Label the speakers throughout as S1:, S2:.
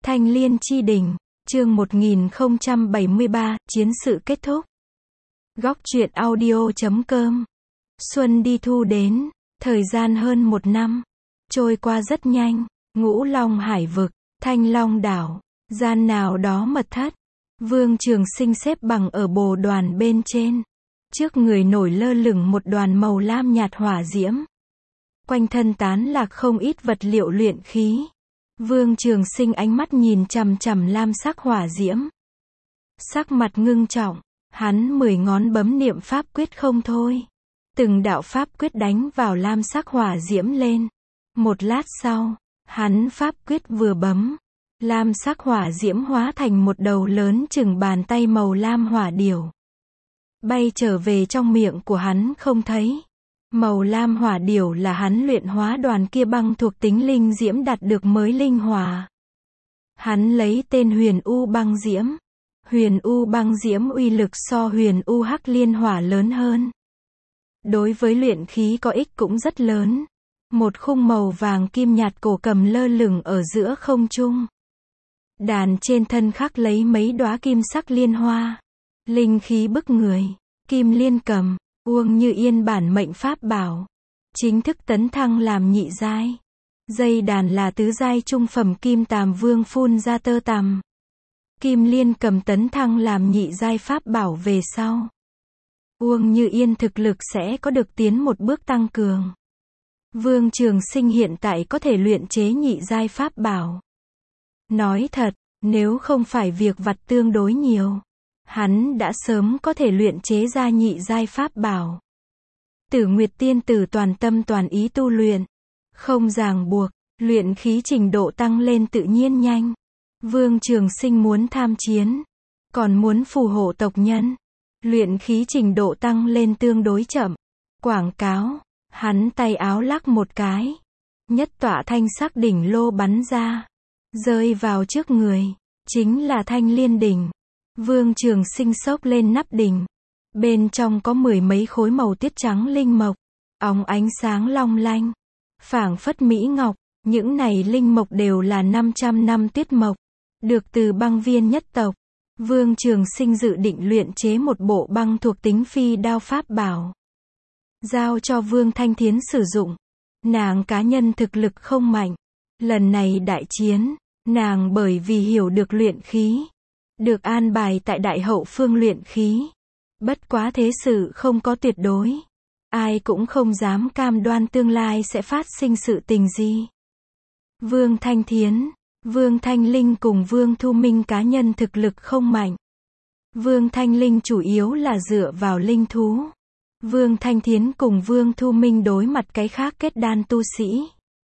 S1: Thanh Liên Chi Đỉnh, chương 1073, chiến sự kết thúc. Góc truyện audio.com. Xuân đi thu đến, thời gian hơn 1 năm, trôi qua rất nhanh. Ngũ Long Hải vực, Thanh Long đảo, gian nào đó mật thất. Vương Trường Sinh xếp bằng ở bồ đoàn bên trên. Trước người nổi lơ lửng một đoàn màu lam nhạt hỏa diễm. Quanh thân tán lạc không ít vật liệu luyện khí. Vương Trường Sinh ánh mắt nhìn chằm chằm lam sắc hỏa diễm. Sắc mặt ngưng trọng, hắn 10 ngón bấm niệm pháp quyết không thôi. Từng đạo pháp quyết đánh vào lam sắc hỏa diễm lên. Một lát sau, hắn pháp quyết vừa bấm, lam sắc hỏa diễm hóa thành một đầu lớn chừng bàn tay màu lam hỏa điểu. Bay trở về trong miệng của hắn không thấy. Màu lam hỏa điểu là hắn luyện hóa đoàn kia băng thuộc tính linh diễm đạt được mới linh hỏa. Hắn lấy tên Huyền U băng diễm. Huyền U băng diễm uy lực so Huyền U hắc liên hỏa lớn hơn. Đối với luyện khí có ích cũng rất lớn. Một khung màu vàng kim nhạt cổ cầm lơ lửng ở giữa không trung. Đàn trên thân khắc lấy mấy đóa kim sắc liên hoa. Linh khí bức người. Kim liên cầm, Uông Như Yên bản mệnh pháp bảo. Chính thức tấn thăng làm nhị giai. Dây đàn là tứ giai trung phẩm kim tàm vương phun ra tơ tằm. Kim liên cầm tấn thăng làm nhị giai pháp bảo về sau. Uông Như Yên thực lực sẽ có được tiến một bước tăng cường. Vương Trường Sinh hiện tại có thể luyện chế nhị giai pháp bảo. Nói thật, nếu không phải việc vặt tương đối nhiều, hắn đã sớm có thể luyện chế ra nhị giai pháp bảo. Tử Nguyệt tiên tử toàn tâm toàn ý tu luyện, không ràng buộc, luyện khí trình độ tăng lên tự nhiên nhanh. Vương Trường Sinh muốn tham chiến, còn muốn phù hộ tộc nhân, luyện khí trình độ tăng lên tương đối chậm. Quảng cáo, hắn tay áo lắc một cái, nhất tọa thanh sắc đỉnh lô bắn ra, rơi vào trước người, chính là Thanh Liên đỉnh. Vương Trường Sinh xốc lên nắp đỉnh, bên trong có 10 mấy khối màu tiết trắng linh mộc, óng ánh sáng long lanh, phảng phất mỹ ngọc. Những này linh mộc đều là 500 năm tuyết mộc, được từ băng viên nhất tộc. Vương Trường Sinh dự định luyện chế một bộ băng thuộc tính phi đao pháp bảo, giao cho Vương Thanh Thiến sử dụng. Nàng cá nhân thực lực không mạnh, lần này đại chiến, nàng bởi vì hiểu được luyện khí, được an bài tại Đại Hậu Phương luyện khí. Bất quá thế sự không có tuyệt đối, ai cũng không dám cam đoan tương lai sẽ phát sinh sự tình gì. Vương Thanh Thiến, Vương Thanh Linh cùng Vương Thu Minh cá nhân thực lực không mạnh. Vương Thanh Linh chủ yếu là dựa vào linh thú. Vương Thanh Thiến cùng Vương Thu Minh đối mặt cái khác kết đan tu sĩ,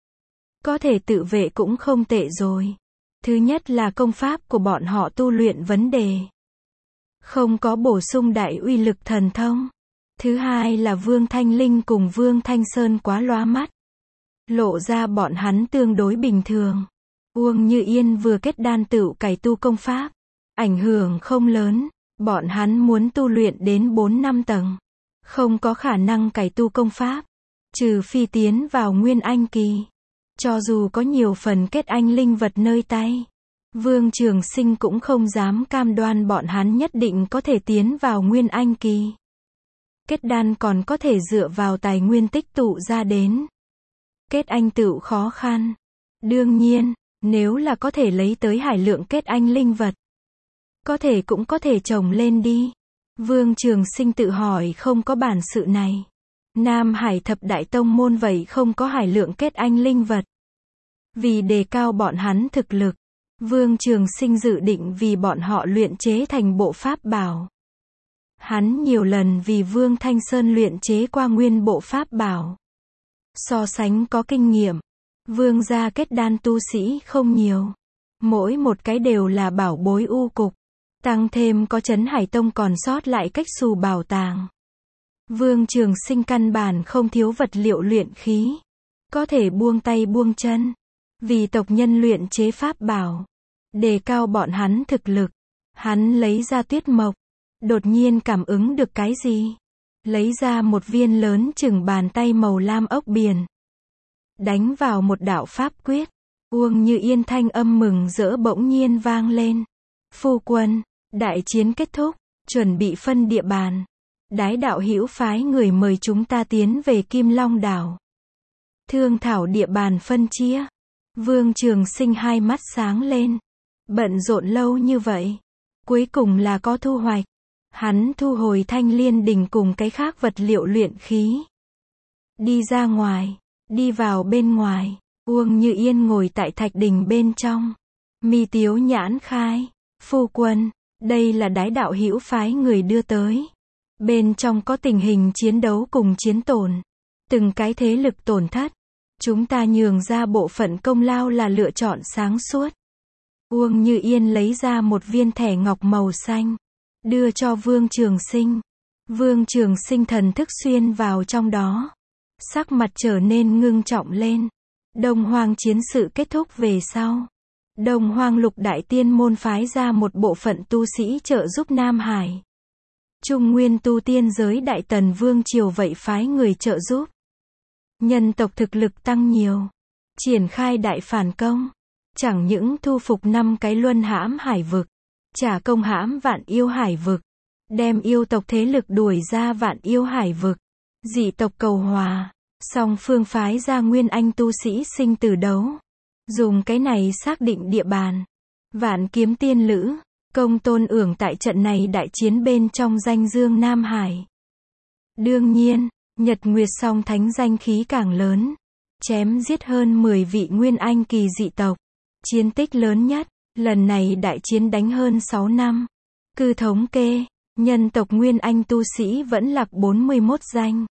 S1: có thể tự vệ cũng không tệ rồi. Thứ nhất là công pháp của bọn họ tu luyện vấn đề, không có bổ sung đại uy lực thần thông. Thứ hai là Vương Thanh Linh cùng Vương Thanh Sơn quá lóa mắt, lộ ra bọn hắn tương đối bình thường. Uông Như Yên vừa kết đan tựu cải tu công pháp, ảnh hưởng không lớn. Bọn hắn muốn tu luyện đến 4-5 tầng, không có khả năng cải tu công pháp, trừ phi tiến vào Nguyên Anh kỳ. Cho dù có nhiều phần kết anh linh vật nơi tay, Vương Trường Sinh cũng không dám cam đoan bọn hắn nhất định có thể tiến vào Nguyên Anh kỳ. Kết đan còn có thể dựa vào tài nguyên tích tụ ra đến. Kết anh tựu khó khăn. Đương nhiên, nếu là có thể lấy tới hải lượng kết anh linh vật, có thể cũng có thể trồng lên đi. Vương Trường Sinh tự hỏi không có bản sự này. Nam Hải thập đại tông môn vậy không có hải lượng kết anh linh vật. Vì đề cao bọn hắn thực lực, Vương Trường Sinh dự định vì bọn họ luyện chế thành bộ pháp bảo. Hắn nhiều lần vì Vương Thanh Sơn luyện chế qua nguyên bộ pháp bảo, so sánh có kinh nghiệm. Vương gia kết đan tu sĩ không nhiều, mỗi một cái đều là bảo bối u cục, tăng thêm có Trấn Hải Tông còn sót lại cách xù bảo tàng. Vương Trường Sinh căn bản không thiếu vật liệu luyện khí, có thể buông tay buông chân, vì tộc nhân luyện chế pháp bảo, đề cao bọn hắn thực lực. Hắn lấy ra tuyết mộc, đột nhiên cảm ứng được cái gì, lấy ra một viên lớn chừng bàn tay màu lam ốc biển, đánh vào một đạo pháp quyết, Uông Như Yên thanh âm mừng rỡ bỗng nhiên vang lên. Phu quân, đại chiến kết thúc, chuẩn bị phân địa bàn. Đái đạo hữu phái người mời chúng ta tiến về Kim Long đảo. Thương thảo địa bàn phân chia. Vương Trường Sinh hai mắt sáng lên. Bận rộn lâu như vậy, cuối cùng là có thu hoạch. Hắn thu hồi Thanh Liên Đình cùng cái khác vật liệu luyện khí. Đi ra ngoài, đi vào bên ngoài. Uông Như Yên ngồi tại thạch đình bên trong. Mi tiếu nhãn khai. Phu quân, đây là đái đạo hữu phái người đưa tới. Bên trong có tình hình chiến đấu cùng chiến tổn. Từng cái thế lực tổn thất. Chúng ta nhường ra bộ phận công lao là lựa chọn sáng suốt. Uông Như Yên lấy ra một viên thẻ ngọc màu xanh. Đưa cho Vương Trường Sinh. Vương Trường Sinh thần thức xuyên vào trong đó. Sắc mặt trở nên ngưng trọng lên. Đông Hoang chiến sự kết thúc về sau. Đông Hoang lục đại tiên môn phái ra một bộ phận tu sĩ trợ giúp Nam Hải. Trung Nguyên tu tiên giới Đại Tần Vương Triều vậy phái người trợ giúp. Nhân tộc thực lực tăng nhiều. Triển khai đại phản công. Chẳng những thu phục 5 cái luân hãm hải vực. Trả công hãm Vạn Yêu Hải vực. Đem yêu tộc thế lực đuổi ra Vạn Yêu Hải vực. Dị tộc cầu hòa. Song phương phái ra nguyên anh tu sĩ sinh tử đấu. Dùng cái này xác định địa bàn. Vạn Kiếm Tiên Lữ, Công Tôn Ưởng tại trận này đại chiến bên trong danh dương Nam Hải. Đương nhiên, Nhật Nguyệt Song Thánh danh khí càng lớn. Chém giết hơn 10 vị nguyên anh kỳ dị tộc. Chiến tích lớn nhất, lần này đại chiến đánh hơn 6 năm. Cứ thống kê, nhân tộc nguyên anh tu sĩ vẫn lạc 41 danh.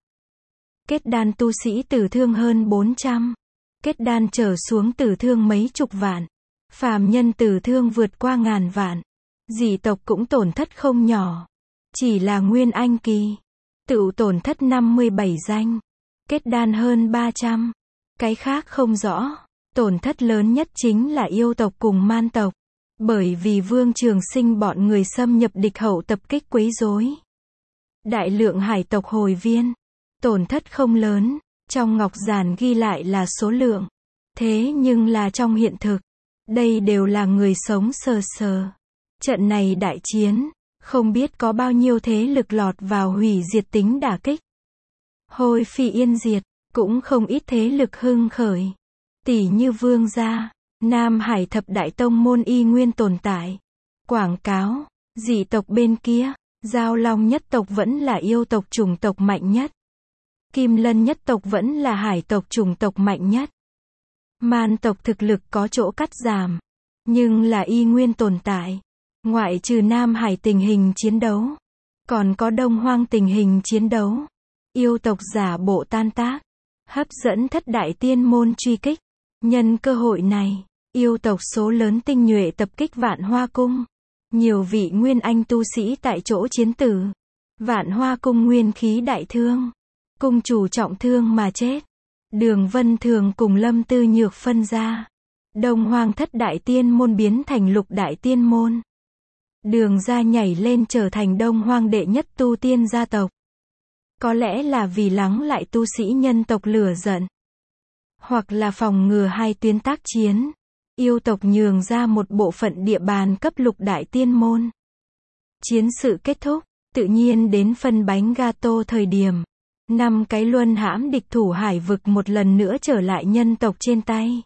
S1: Kết đan tu sĩ tử thương hơn 400. Kết đan trở xuống tử thương mấy chục vạn. Phàm nhân tử thương vượt qua ngàn vạn. Dị tộc cũng tổn thất không nhỏ. Chỉ là nguyên anh kỳ. Tự tổn thất 57 danh. Kết đan hơn 300. Cái khác không rõ. Tổn thất lớn nhất chính là yêu tộc cùng man tộc. Bởi vì Vương Trường Sinh bọn người xâm nhập địch hậu tập kích quấy rối. Đại lượng hải tộc hồi viên. Tổn thất không lớn. Trong ngọc giản ghi lại là số lượng. Thế nhưng là trong hiện thực. Đây đều là người sống sờ sờ. Trận này đại chiến. Không biết có bao nhiêu thế lực lọt vào hủy diệt tính đả kích. Hôi phi yên diệt. Cũng không ít thế lực hưng khởi. Tỷ như Vương gia. Nam Hải thập đại tông môn y nguyên tồn tại. Quảng cáo. Dị tộc bên kia. Giao Long nhất tộc vẫn là yêu tộc chủng tộc mạnh nhất. Kim Lân nhất tộc vẫn là hải tộc chủng tộc mạnh nhất. Man tộc thực lực có chỗ cắt giảm. Nhưng là y nguyên tồn tại. Ngoại trừ Nam Hải tình hình chiến đấu. Còn có Đông Hoang tình hình chiến đấu. Yêu tộc giả bộ tan tác. Hấp dẫn thất đại tiên môn truy kích. Nhân cơ hội này, yêu tộc số lớn tinh nhuệ tập kích Vạn Hoa Cung. Nhiều vị nguyên anh tu sĩ tại chỗ chiến tử. Vạn Hoa Cung nguyên khí đại thương. Cung chủ trọng thương mà chết. Đường Vân Thường cùng Lâm Tư Nhược phân ra. Đông Hoang thất đại tiên môn biến thành lục đại tiên môn. Đường ra nhảy lên trở thành Đông Hoang đệ nhất tu tiên gia tộc. Có lẽ là vì lắng lại tu sĩ nhân tộc lửa giận. Hoặc là phòng ngừa hai tuyến tác chiến. Yêu tộc nhường ra một bộ phận địa bàn cấp lục đại tiên môn. Chiến sự kết thúc, tự nhiên đến phân bánh gato thời điểm. 5 cái luân hãm địch thủ hải vực một lần nữa trở lại nhân tộc trên tay.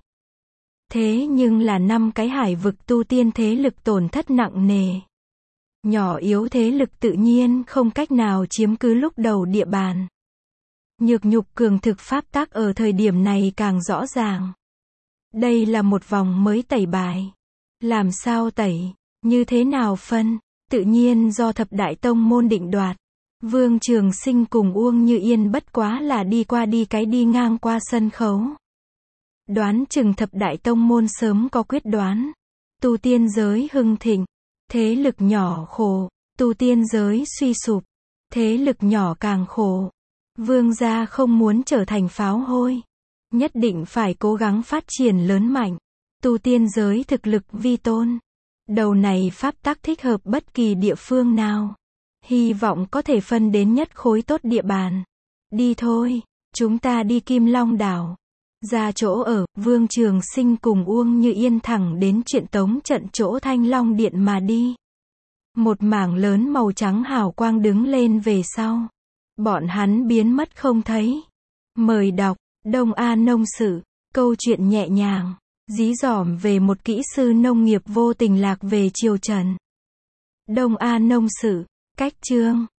S1: Thế nhưng là 5 cái hải vực tu tiên thế lực tổn thất nặng nề. Nhỏ yếu thế lực tự nhiên không cách nào chiếm cứ lúc đầu địa bàn. Nhược nhục cường thực pháp tắc ở thời điểm này càng rõ ràng. Đây là một vòng mới tẩy bài. Làm sao tẩy, như thế nào phân, tự nhiên do thập đại tông môn định đoạt. Vương Trường Sinh cùng Uông Như Yên bất quá là đi qua đi ngang qua sân khấu. Đoán chừng thập đại tông môn sớm có quyết đoán. Tu tiên giới hưng thịnh, thế lực nhỏ khổ, tu tiên giới suy sụp, thế lực nhỏ càng khổ. Vương gia không muốn trở thành pháo hôi. Nhất định phải cố gắng phát triển lớn mạnh. Tu tiên giới thực lực vi tôn. Đầu này pháp tắc thích hợp bất kỳ địa phương nào. Hy vọng có thể phân đến nhất khối tốt địa bàn. Đi thôi, chúng ta đi Kim Long đảo. Ra chỗ ở, Vương Trường Sinh cùng Uông Như Yên thẳng đến Truyện Tống trận chỗ Thanh Long Điện mà đi. Một mảng lớn màu trắng hào quang đứng lên về sau. Bọn hắn biến mất không thấy. Mời đọc, Đông A Nông Sự, câu chuyện nhẹ nhàng, dí dỏm về một kỹ sư nông nghiệp vô tình lạc về triều Trần. Đông A Nông Sự, cách chương